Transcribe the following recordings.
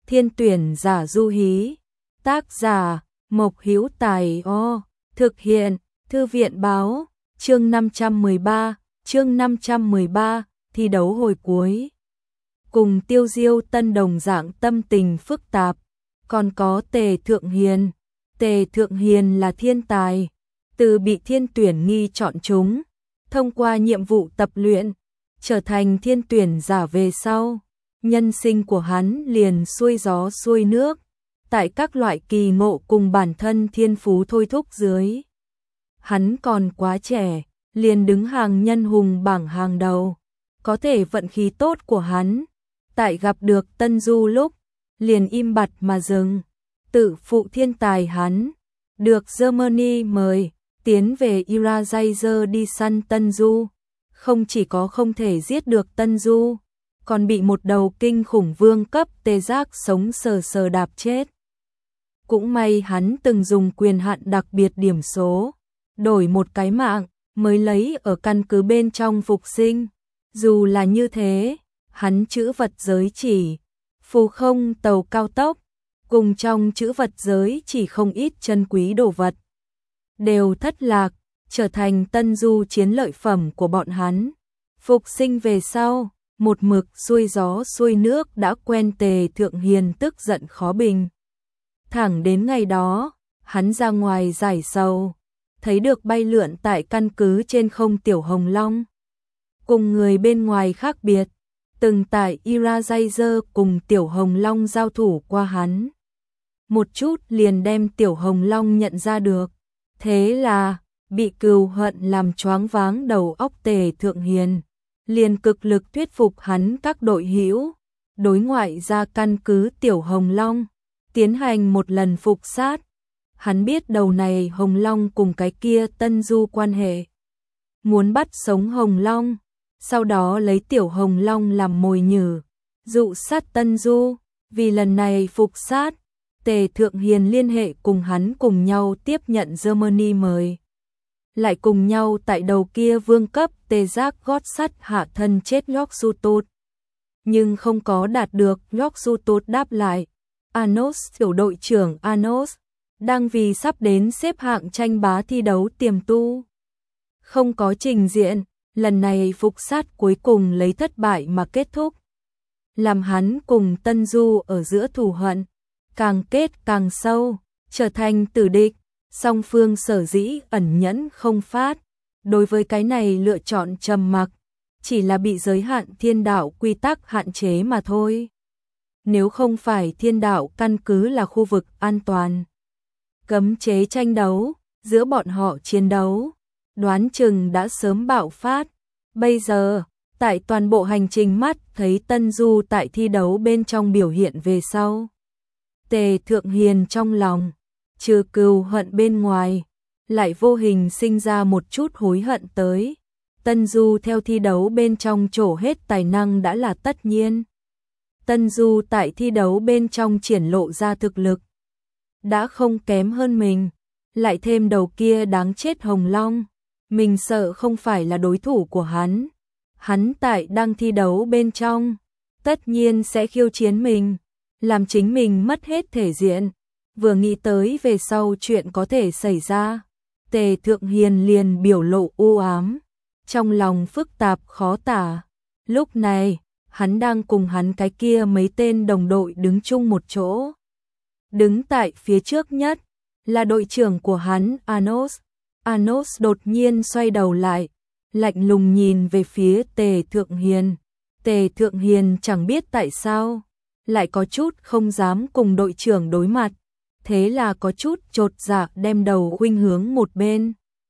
Thiên tuyển giả Du Hí. Tác giả Mộc Hữu Tài. Thực hiện Thư viện báo. Chương 513, thi đấu hồi cuối. Cùng Tiêu Diêu Tân đồng dạng tâm tình phức tạp, còn có Tề Thượng Hiền. Tề Thượng Hiền là thiên tài, từ bị thiên tuyển nghi chọn chúng, thông qua nhiệm vụ tập luyện, trở thành thiên tuyển giả về sau. Nhân sinh của hắn liền xuôi gió xuôi nước, tại các loại kỳ ngộ cùng bản thân thiên phú thôi thúc dưới. Hắn còn quá trẻ, liền đứng hàng nhân hùng bảng hàng đầu. Có thể vận khí tốt của hắn, tại gặp được Tân Du lúc, liền im bặt mà dừng. Tự phụ thiên tài hắn, được Germany mời, tiến về Irajazer đi săn Tân Du. Không chỉ có không thể giết được Tân Du, còn bị một đầu kinh khủng vương cấp tê giác sống sờ sờ đạp chết. Cũng may hắn từng dùng quyền hạn đặc biệt điểm số, đổi một cái mạng, mới lấy ở căn cứ bên trong phục sinh. Dù là như thế, hắn trữ vật giới chỉ, phù không tàu cao tốc, cùng trong trữ vật giới chỉ không ít chân quý đồ vật, đều thất lạc, trở thành Tân Du chiến lợi phẩm của bọn hắn. Phục sinh về sau, một mực xuôi gió xuôi nước đã quen Tề Thượng Hiền tức giận khó bình. Thẳng đến ngày đó, hắn ra ngoài giải sầu, thấy được bay lượn tại căn cứ trên không Tiểu Hồng Long. Cùng người bên ngoài khác biệt, từng tại Irajazer cùng Tiểu Hồng Long giao thủ qua hắn. Một chút liền đem Tiểu Hồng Long nhận ra được. Thế là, bị cừu hận làm choáng váng đầu óc Tề Thượng Hiền, liền cực lực thuyết phục hắn các đội hữu, đối ngoại ra căn cứ Tiểu Hồng Long, tiến hành một lần phục sát. Hắn biết đầu này Hồng Long cùng cái kia Tân Du quan hệ, muốn bắt sống Hồng Long, sau đó lấy Tiểu Hồng Long làm mồi nhử, dụ sát Tân Du. Vì lần này phục sát, Tề Thượng Hiền liên hệ cùng hắn cùng nhau tiếp nhận Germany mời, lại cùng nhau tại đầu kia vương cấp tê giác gót sắt hạ thân chết York-Sutut. Nhưng không có đạt được York-Sutut đáp lại. Anos, tiểu đội trưởng Anos, đang vì sắp đến xếp hạng tranh bá thi đấu tiềm tu, không có trình diện. Lần này phục sát cuối cùng lấy thất bại mà kết thúc, làm hắn cùng Tân Du ở giữa thù hận càng kết càng sâu, trở thành tử địch. Song phương sở dĩ ẩn nhẫn không phát, đối với cái này lựa chọn trầm mặc, chỉ là bị giới hạn thiên đạo quy tắc hạn chế mà thôi. Nếu không phải thiên đạo căn cứ là khu vực an toàn, cấm chế tranh đấu, giữa bọn họ chiến đấu, đoán chừng đã sớm bạo phát. Bây giờ, tại toàn bộ hành trình mắt thấy Tân Du tại thi đấu bên trong biểu hiện về sau, Tề Thượng Hiền trong lòng, trừ cừu hận bên ngoài, lại vô hình sinh ra một chút hối hận tới. Tân Du theo thi đấu bên trong trổ hết tài năng đã là tất nhiên. Tân Du tại thi đấu bên trong triển lộ ra thực lực, đã không kém hơn mình, lại thêm đầu kia đáng chết Hồng Long, mình sợ không phải là đối thủ của hắn. Hắn tại đang thi đấu bên trong, tất nhiên sẽ khiêu chiến mình, làm chính mình mất hết thể diện. Vừa nghĩ tới về sau chuyện có thể xảy ra, Tề Thượng Hiền liền biểu lộ u ám, trong lòng phức tạp khó tả. Lúc này, hắn đang cùng hắn cái kia mấy tên đồng đội đứng chung một chỗ. Đứng tại phía trước nhất, là đội trưởng của hắn Anos. Anos đột nhiên xoay đầu lại, lạnh lùng nhìn về phía Tề Thượng Hiền. Tề Thượng Hiền chẳng biết tại sao, lại có chút không dám cùng đội trưởng đối mặt. Thế là có chút chột dạ đem đầu khuynh hướng một bên.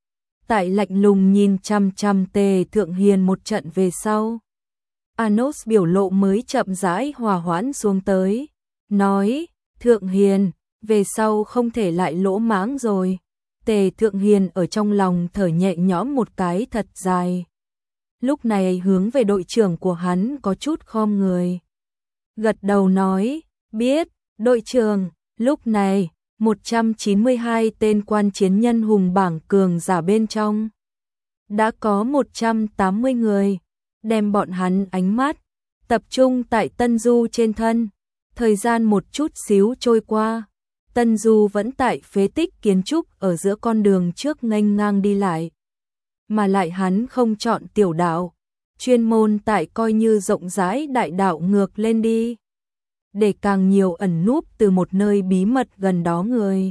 Tại lạnh lùng nhìn chăm chăm Tề Thượng Hiền một trận về sau, Anos biểu lộ mới chậm rãi hòa hoãn xuống tới, nói: Thượng Hiền, về sau không thể lại lỗ mãng rồi. Tề Thượng Hiền ở trong lòng thở nhẹ nhõm một cái thật dài. Lúc này hướng về đội trưởng của hắn có chút khom người, gật đầu nói: biết, đội trưởng. Lúc này, 192 tên quan chiến nhân hùng bảng cường giả bên trong, đã có 180 người, đem bọn hắn ánh mắt tập trung tại Tân Du trên thân. Thời gian một chút xíu trôi qua, Tân Du vẫn tại phế tích kiến trúc ở giữa con đường trước nghênh ngang đi lại. Mà lại hắn không chọn tiểu đạo, chuyên môn tại coi như rộng rãi đại đạo ngược lên đi. Để càng nhiều ẩn núp từ một nơi bí mật gần đó người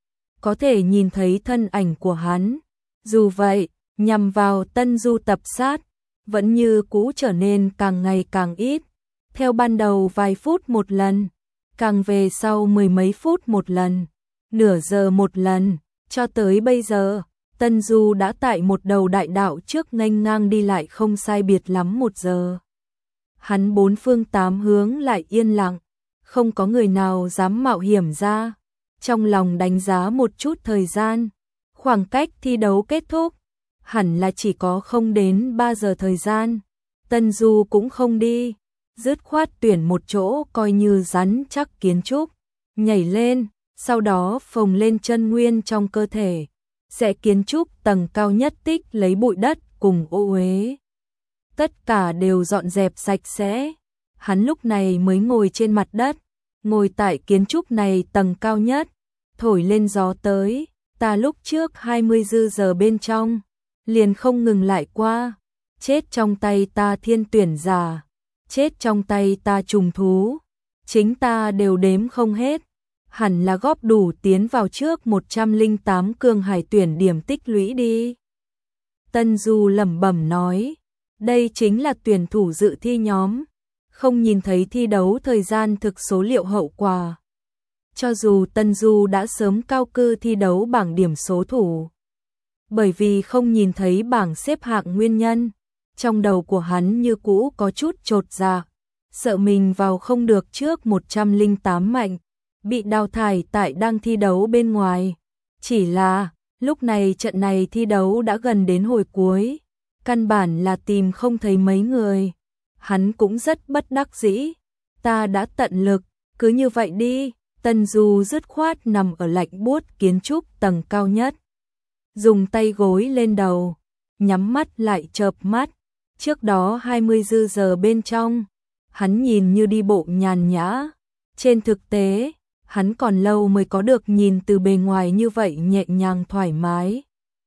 có thể nhìn thấy thân ảnh của hắn. Dù vậy, nhằm vào Tân Du tập sát, vẫn như cũ trở nên càng ngày càng ít. Theo ban đầu vài phút một lần, càng về sau mười mấy phút một lần, nửa giờ một lần, cho tới bây giờ, Tân Du đã tại một đầu đại đạo trước nghênh ngang đi lại không sai biệt lắm 1 giờ. Hắn bốn phương tám hướng lại yên lặng, không có người nào dám mạo hiểm ra. Trong lòng đánh giá một chút thời gian, khoảng cách thi đấu kết thúc, hẳn là chỉ có không đến 3 giờ thời gian. Tân Du cũng không đi, dứt khoát tuyển một chỗ coi như rắn chắc kiến trúc, nhảy lên, sau đó phồng lên chân nguyên trong cơ thể, sẽ kiến trúc tầng cao nhất tích lấy bụi đất cùng ô uế. Tất cả đều dọn dẹp sạch sẽ. Hắn lúc này mới ngồi trên mặt đất, ngồi tại kiến trúc này tầng cao nhất, thổi lên gió tới. Ta lúc trước 20 dư giờ bên trong, liền không ngừng lại qua. Chết trong tay ta thiên tuyển giả, chết trong tay ta trùng thú, chính ta đều đếm không hết. Hẳn là góp đủ tiến vào trước 108 cường hải tuyển điểm tích lũy đi. Tân Du lẩm bẩm nói, đây chính là tuyển thủ dự thi nhóm, không nhìn thấy thi đấu thời gian thực số liệu hậu quả. Cho dù Tân Du đã sớm cao cư thi đấu bảng điểm số thủ, bởi vì không nhìn thấy bảng xếp hạng nguyên nhân, trong đầu của hắn như cũ có chút chột dạ, sợ mình vào không được trước 108 mạnh, bị đào thải tại đang thi đấu bên ngoài. Chỉ là, lúc này trận này thi đấu đã gần đến hồi cuối, căn bản là tìm không thấy mấy người. Hắn cũng rất bất đắc dĩ, ta đã tận lực, cứ như vậy đi. Tân Du dứt khoát nằm ở lạnh buốt kiến trúc tầng cao nhất, dùng tay gối lên đầu, nhắm mắt lại chợp mắt. Trước đó 20 dư giờ bên trong, hắn nhìn như đi bộ nhàn nhã, trên thực tế, hắn còn lâu mới có được nhìn từ bề ngoài như vậy nhẹ nhàng thoải mái.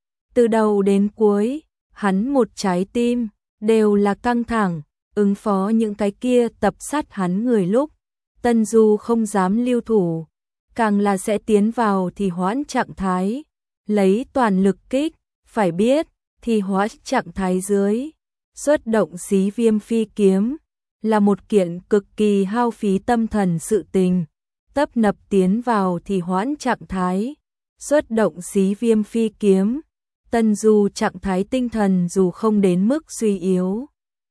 Từ đầu đến cuối, hắn một trái tim, đều là căng thẳng, ứng phó những cái kia tập sát hắn người lúc. Tân Du không dám lưu thủ, càng là sẽ tiến vào thì hoãn trạng thái, lấy toàn lực kích. Phải biết, thì hoãn trạng thái dưới, xuất động xí viêm phi kiếm, là một kiện cực kỳ hao phí tâm thần sự tình. Tấp nập tiến vào thì hoãn trạng thái, xuất động xí viêm phi kiếm. Tân Du trạng thái tinh thần dù không đến mức suy yếu,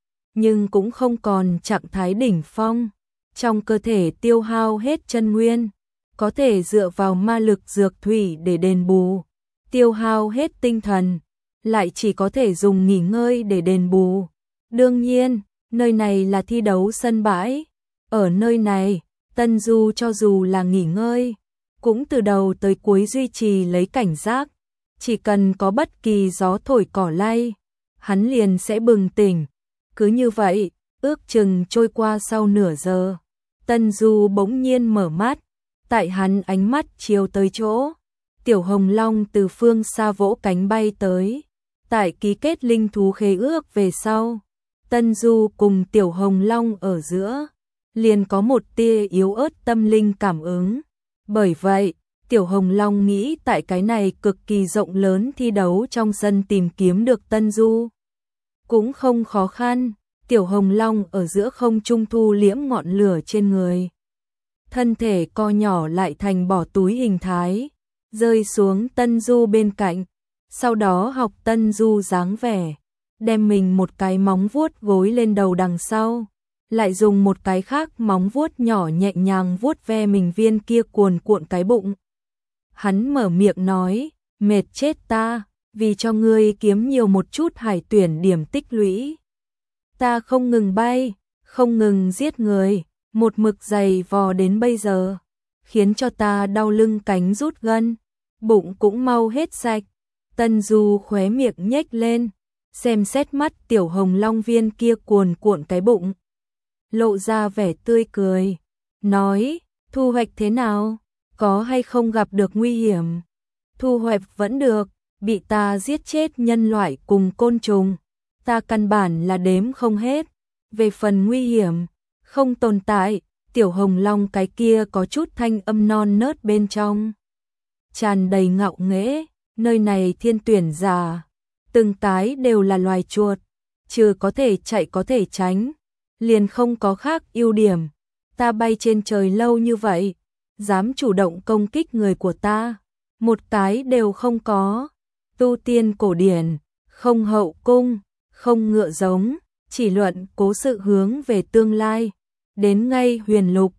nhưng cũng không còn trạng thái đỉnh phong. Trong cơ thể tiêu hao hết chân nguyên, có thể dựa vào ma lực dược thủy để đền bù. Tiêu hao hết tinh thần, lại chỉ có thể dùng nghỉ ngơi để đền bù. Đương nhiên, nơi này là thi đấu sân bãi. Ở nơi này, Tân Du cho dù là nghỉ ngơi, cũng từ đầu tới cuối duy trì lấy cảnh giác. Chỉ cần có bất kỳ gió thổi cỏ lay, hắn liền sẽ bừng tỉnh. Cứ như vậy, ước chừng trôi qua sau nửa giờ, Tân Du bỗng nhiên mở mắt. Tại hắn ánh mắt chiều tới chỗ, Tiểu Hồng Long từ phương xa vỗ cánh bay tới. Tại ký kết linh thú khế ước về sau, Tân Du cùng Tiểu Hồng Long ở giữa, liền có một tia yếu ớt tâm linh cảm ứng. Bởi vậy, Tiểu Hồng Long nghĩ tại cái này cực kỳ rộng lớn thi đấu trong sân tìm kiếm được Tân Du cũng không khó khăn. Tiểu Hồng Long ở giữa không trung thu liễm ngọn lửa trên người, thân thể co nhỏ lại thành bỏ túi hình thái, rơi xuống Tân Du bên cạnh. Sau đó học Tân Du dáng vẻ, đem mình một cái móng vuốt gối lên đầu đằng sau, lại dùng một cái khác móng vuốt nhỏ nhẹ nhàng vuốt ve mình viên kia cuồn cuộn cái bụng. Hắn mở miệng nói, mệt chết ta, vì cho ngươi kiếm nhiều một chút hải tuyển điểm tích lũy. Ta không ngừng bay, không ngừng giết người, một mực dày vò đến bây giờ, khiến cho ta đau lưng cánh rút gân, bụng cũng mau hết sạch. Tân Du khóe miệng nhếch lên, xem xét mắt Tiểu Hồng Long viên kia cuồn cuộn cái bụng, lộ ra vẻ tươi cười, nói, thu hoạch thế nào, có hay không gặp được nguy hiểm? Thu hoạch vẫn được, bị ta giết chết nhân loại cùng côn trùng, ta căn bản là đếm không hết. Về phần nguy hiểm, không tồn tại. Tiểu Hồng Long cái kia có chút thanh âm non nớt bên trong, tràn đầy ngạo nghễ, nơi này thiên tuyển giả, từng tái đều là loài chuột, trừ có thể chạy có thể tránh, liền không có khác ưu điểm. Ta bay trên trời lâu như vậy, dám chủ động công kích người của ta, một cái đều không có. Tu tiên cổ điển, không hậu cung, không ngựa giống, chỉ luận cố sự hướng về tương lai. Đến ngay huyền lục,